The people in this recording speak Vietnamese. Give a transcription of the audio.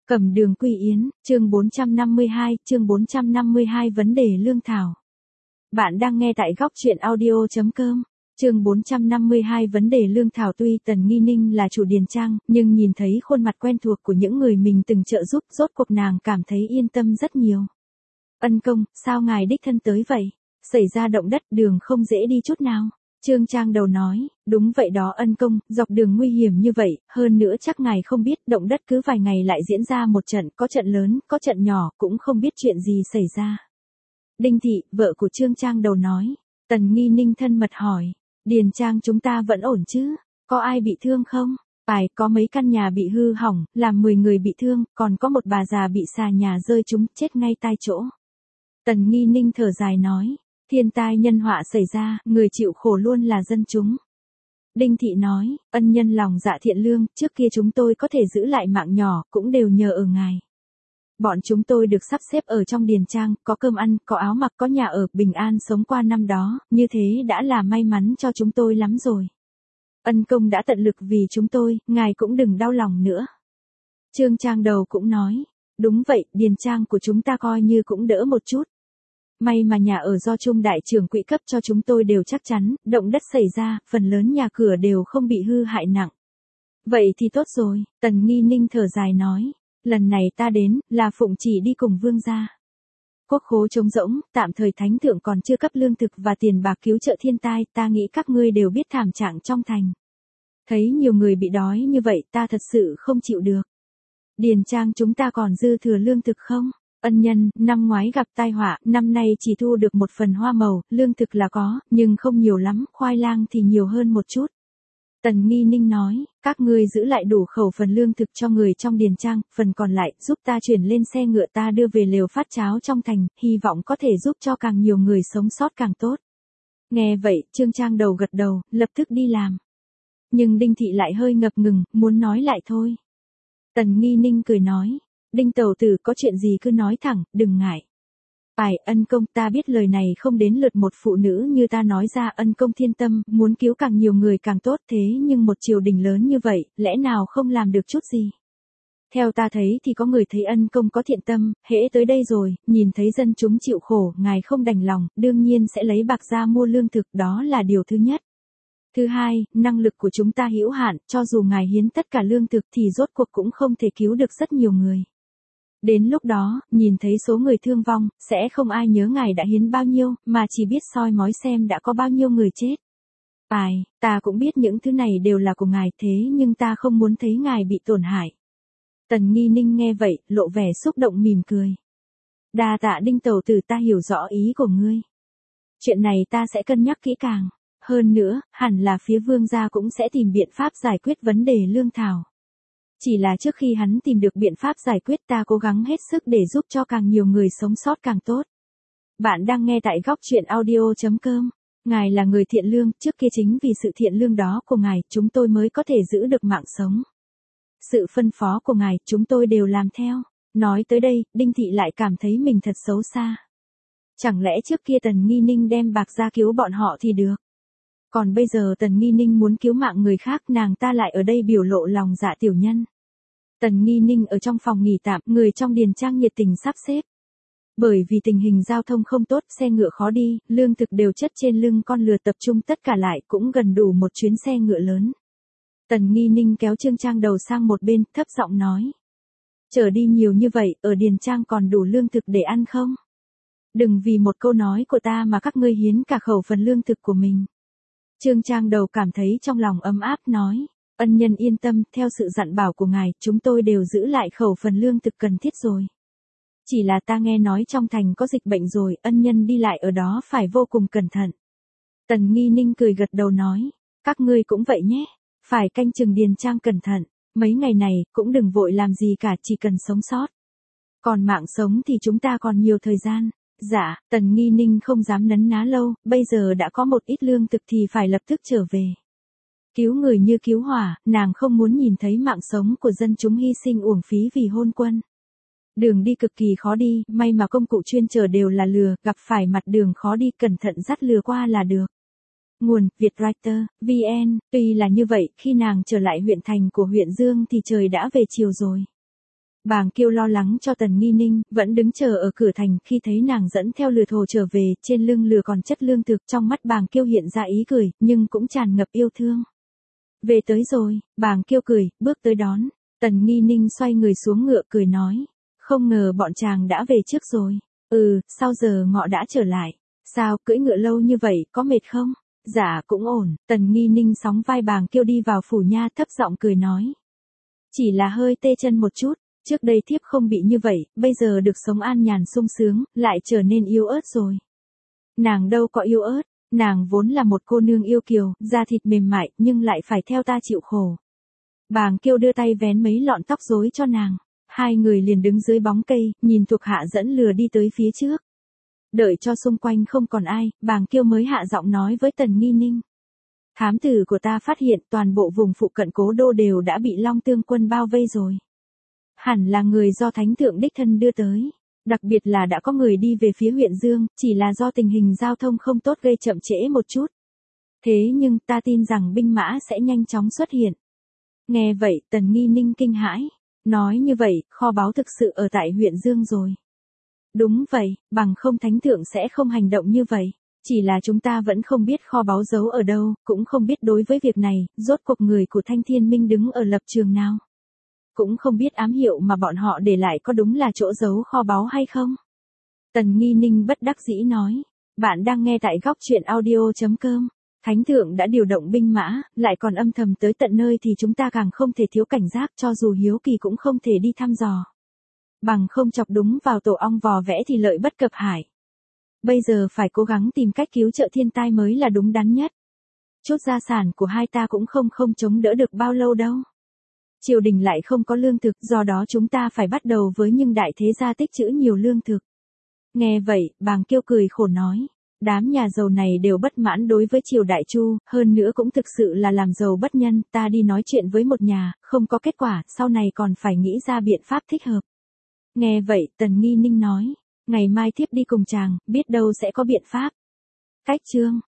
Cẩm Đường Quy Yến, chương 452 vấn đề lương thảo. Bạn đang nghe tại góc truyện audio.com. Chương 452 vấn đề lương thảo. Tuy Tần Nghi Ninh là chủ điền trang, nhưng nhìn thấy khuôn mặt quen thuộc của những người mình từng trợ giúp, rốt cuộc nàng cảm thấy yên tâm rất nhiều. Ân công, sao ngài đích thân tới vậy? Xảy ra động đất, đường không dễ đi chút nào. Trương Trang Đầu nói, đúng vậy đó ân công, dọc đường nguy hiểm như vậy, hơn nữa chắc ngài không biết, động đất cứ vài ngày lại diễn ra một trận, có trận lớn, có trận nhỏ, cũng không biết chuyện gì xảy ra. Đinh Thị, vợ của Trương Trang Đầu nói. Tần Nghi Ninh thân mật hỏi, điền trang chúng ta vẫn ổn chứ, có ai bị thương không? Phải, có mấy căn nhà bị hư hỏng, làm 10 người bị thương, còn có một bà già bị xà nhà rơi trúng, chết ngay tại chỗ. Tần Nghi Ninh thở dài nói. Thiên tai nhân họa xảy ra, người chịu khổ luôn là dân chúng. Đinh Thị nói, ân nhân lòng dạ thiện lương, trước kia chúng tôi có thể giữ lại mạng nhỏ, cũng đều nhờ ở ngài. Bọn chúng tôi được sắp xếp ở trong điền trang, có cơm ăn, có áo mặc, có nhà ở, bình an sống qua năm đó, như thế đã là may mắn cho chúng tôi lắm rồi. Ân công đã tận lực vì chúng tôi, ngài cũng đừng đau lòng nữa. Trương Trang Đầu cũng nói, đúng vậy, điền trang của chúng ta coi như cũng đỡ một chút. May mà nhà ở do Trung đại trưởng quỹ cấp cho chúng tôi đều chắc chắn, động đất xảy ra, phần lớn nhà cửa đều không bị hư hại nặng. Vậy thì tốt rồi, Tần Nghi Ninh thở dài nói, lần này ta đến, là phụng chỉ đi cùng vương gia. Quốc khố trống rỗng, tạm thời thánh thượng còn chưa cấp lương thực và tiền bạc cứu trợ thiên tai, ta nghĩ các ngươi đều biết thảm trạng trong thành. Thấy nhiều người bị đói như vậy ta thật sự không chịu được. Điền trang chúng ta còn dư thừa lương thực không? Ân nhân, năm ngoái gặp tai họa, năm nay chỉ thu được một phần hoa màu, lương thực là có, nhưng không nhiều lắm, khoai lang thì nhiều hơn một chút. Tần Nghi Ninh nói, các ngươi giữ lại đủ khẩu phần lương thực cho người trong điền trang, phần còn lại, giúp ta chuyển lên xe ngựa ta đưa về lều phát cháo trong thành, hy vọng có thể giúp cho càng nhiều người sống sót càng tốt. Nghe vậy, Trương Trang Đầu gật đầu, lập tức đi làm. Nhưng Đinh Thị lại hơi ngập ngừng, muốn nói lại thôi. Tần Nghi Ninh cười nói. Đinh tẩu tử có chuyện gì cứ nói thẳng, đừng ngại. Phải, ân công, ta biết lời này không đến lượt một phụ nữ như ta nói ra, ân công thiên tâm, muốn cứu càng nhiều người càng tốt, thế nhưng một triều đình lớn như vậy, lẽ nào không làm được chút gì? Theo ta thấy thì có người thấy ân công có thiện tâm, hễ tới đây rồi, nhìn thấy dân chúng chịu khổ, ngài không đành lòng, đương nhiên sẽ lấy bạc ra mua lương thực, đó là điều thứ nhất. Thứ hai, năng lực của chúng ta hữu hạn, cho dù ngài hiến tất cả lương thực thì rốt cuộc cũng không thể cứu được rất nhiều người. Đến lúc đó, nhìn thấy số người thương vong, sẽ không ai nhớ ngài đã hiến bao nhiêu, mà chỉ biết soi mói xem đã có bao nhiêu người chết. Phải, ta cũng biết những thứ này đều là của ngài, thế nhưng ta không muốn thấy ngài bị tổn hại. Tần Nghi Ninh nghe vậy, lộ vẻ xúc động mỉm cười. Đa tạ Đinh tẩu tử, ta hiểu rõ ý của ngươi. Chuyện này ta sẽ cân nhắc kỹ càng. Hơn nữa, hẳn là phía vương gia cũng sẽ tìm biện pháp giải quyết vấn đề lương thảo. Chỉ là trước khi hắn tìm được biện pháp giải quyết ta cố gắng hết sức để giúp cho càng nhiều người sống sót càng tốt. Bạn đang nghe tại góc truyện audio.com. Ngài là người thiện lương, trước kia chính vì sự thiện lương đó của ngài, chúng tôi mới có thể giữ được mạng sống. Sự phân phó của ngài, chúng tôi đều làm theo. Nói tới đây, Đinh Thị lại cảm thấy mình thật xấu xa. Chẳng lẽ trước kia Tần Nghi Ninh đem bạc ra cứu bọn họ thì được. Còn bây giờ Tần Nghi Ninh muốn cứu mạng người khác, nàng ta lại ở đây biểu lộ lòng dạ tiểu nhân. Tần Nghi Ninh ở trong phòng nghỉ tạm, người trong điền trang nhiệt tình sắp xếp. Bởi vì tình hình giao thông không tốt, xe ngựa khó đi, lương thực đều chất trên lưng con lừa, tập trung tất cả lại cũng gần đủ một chuyến xe ngựa lớn. Tần Nghi Ninh kéo Trương Trang Đầu sang một bên, thấp giọng nói. Chở đi nhiều như vậy, ở điền trang còn đủ lương thực để ăn không? Đừng vì một câu nói của ta mà các ngươi hiến cả khẩu phần lương thực của mình. Trương Trang Đầu cảm thấy trong lòng ấm áp nói, ân nhân yên tâm, theo sự dặn bảo của ngài, chúng tôi đều giữ lại khẩu phần lương thực cần thiết rồi. Chỉ là ta nghe nói trong thành có dịch bệnh rồi, ân nhân đi lại ở đó phải vô cùng cẩn thận. Tần Nghi Ninh cười gật đầu nói, các ngươi cũng vậy nhé, phải canh chừng điền trang cẩn thận, mấy ngày này cũng đừng vội làm gì cả, chỉ cần sống sót. Còn mạng sống thì chúng ta còn nhiều thời gian. Dạ, Tần Nghi Ninh không dám nấn ná lâu, bây giờ đã có một ít lương thực thì phải lập tức trở về. Cứu người như cứu hỏa, nàng không muốn nhìn thấy mạng sống của dân chúng hy sinh uổng phí vì hôn quân. Đường đi cực kỳ khó đi, may mà công cụ chuyên chở đều là lừa, gặp phải mặt đường khó đi cẩn thận dắt lừa qua là được. Nguồn, Vietwriter, VN, tuy là như vậy, khi nàng trở lại huyện thành của huyện Dương thì trời đã về chiều rồi. Bàng Kiêu lo lắng cho Tần Nghi Ninh, vẫn đứng chờ ở cửa thành, khi thấy nàng dẫn theo lừa thồ trở về, trên lưng lừa còn chất lương thực, trong mắt Bàng Kiêu hiện ra ý cười, nhưng cũng tràn ngập yêu thương. Về tới rồi, Bàng Kiêu cười, bước tới đón. Tần Nghi Ninh xoay người xuống ngựa cười nói, không ngờ bọn chàng đã về trước rồi. Sao giờ ngọ đã trở lại? Sao, cưỡi ngựa lâu như vậy, có mệt không? Dạ cũng ổn. Tần Nghi Ninh sóng vai Bàng Kiêu đi vào phủ nha, thấp giọng cười nói. Chỉ là hơi tê chân một chút, trước đây thiếp không bị như vậy, bây giờ được sống an nhàn sung sướng, lại trở nên yếu ớt rồi. Nàng đâu có yếu ớt, nàng vốn là một cô nương yêu kiều, da thịt mềm mại, nhưng lại phải theo ta chịu khổ. Bàng Kiêu đưa tay vén mấy lọn tóc rối cho nàng. Hai người liền đứng dưới bóng cây, nhìn thuộc hạ dẫn lừa đi tới phía trước. Đợi cho xung quanh không còn ai, Bàng Kiêu mới hạ giọng nói với Tần Nghi Ninh. Thám tử của ta phát hiện toàn bộ vùng phụ cận cố đô đều đã bị Long Tương quân bao vây rồi. Hẳn là người do Thánh Thượng đích thân đưa tới. Đặc biệt là đã có người đi về phía huyện Dương, chỉ là do tình hình giao thông không tốt gây chậm trễ một chút. Thế nhưng ta tin rằng binh mã sẽ nhanh chóng xuất hiện. Nghe vậy, Tần Nghi Ninh kinh hãi. Nói như vậy, kho báu thực sự ở tại huyện Dương rồi. Đúng vậy, bằng không Thánh Thượng sẽ không hành động như vậy. Chỉ là chúng ta vẫn không biết kho báu giấu ở đâu, cũng không biết đối với việc này, rốt cuộc người của Thanh Thiên Minh đứng ở lập trường nào. Cũng không biết ám hiệu mà bọn họ để lại có đúng là chỗ giấu kho báu hay không. Tần Nghi Ninh bất đắc dĩ nói. Bạn đang nghe tại góc truyện audio.com. Thánh Thượng đã điều động binh mã, lại còn âm thầm tới tận nơi thì chúng ta càng không thể thiếu cảnh giác, cho dù hiếu kỳ cũng không thể đi thăm dò. Bằng không chọc đúng vào tổ ong vò vẽ thì lợi bất cập hại. Bây giờ phải cố gắng tìm cách cứu trợ thiên tai mới là đúng đắn nhất. Chút gia sản của hai ta cũng không chống đỡ được bao lâu đâu. Triều đình lại không có lương thực, do đó chúng ta phải bắt đầu với những đại thế gia tích trữ nhiều lương thực. Nghe vậy, Bàng Kiêu cười khổ nói. Đám nhà giàu này đều bất mãn đối với triều đại Chu, hơn nữa cũng thực sự là làm giàu bất nhân, ta đi nói chuyện với một nhà, không có kết quả, sau này còn phải nghĩ ra biện pháp thích hợp. Nghe vậy, Tần Nghi Ninh nói, ngày mai thiếp đi cùng chàng, biết đâu sẽ có biện pháp. Cách chương